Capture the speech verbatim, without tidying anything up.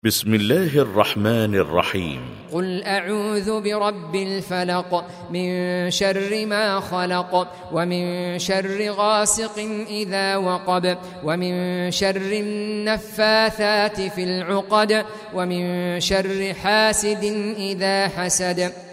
بسم الله الرحمن الرحيم. قل أعوذ برب الفلق من شر ما خلق ومن شر غاسق إذا وقب ومن شر النفاثات في العقد ومن شر حاسد إذا حسد.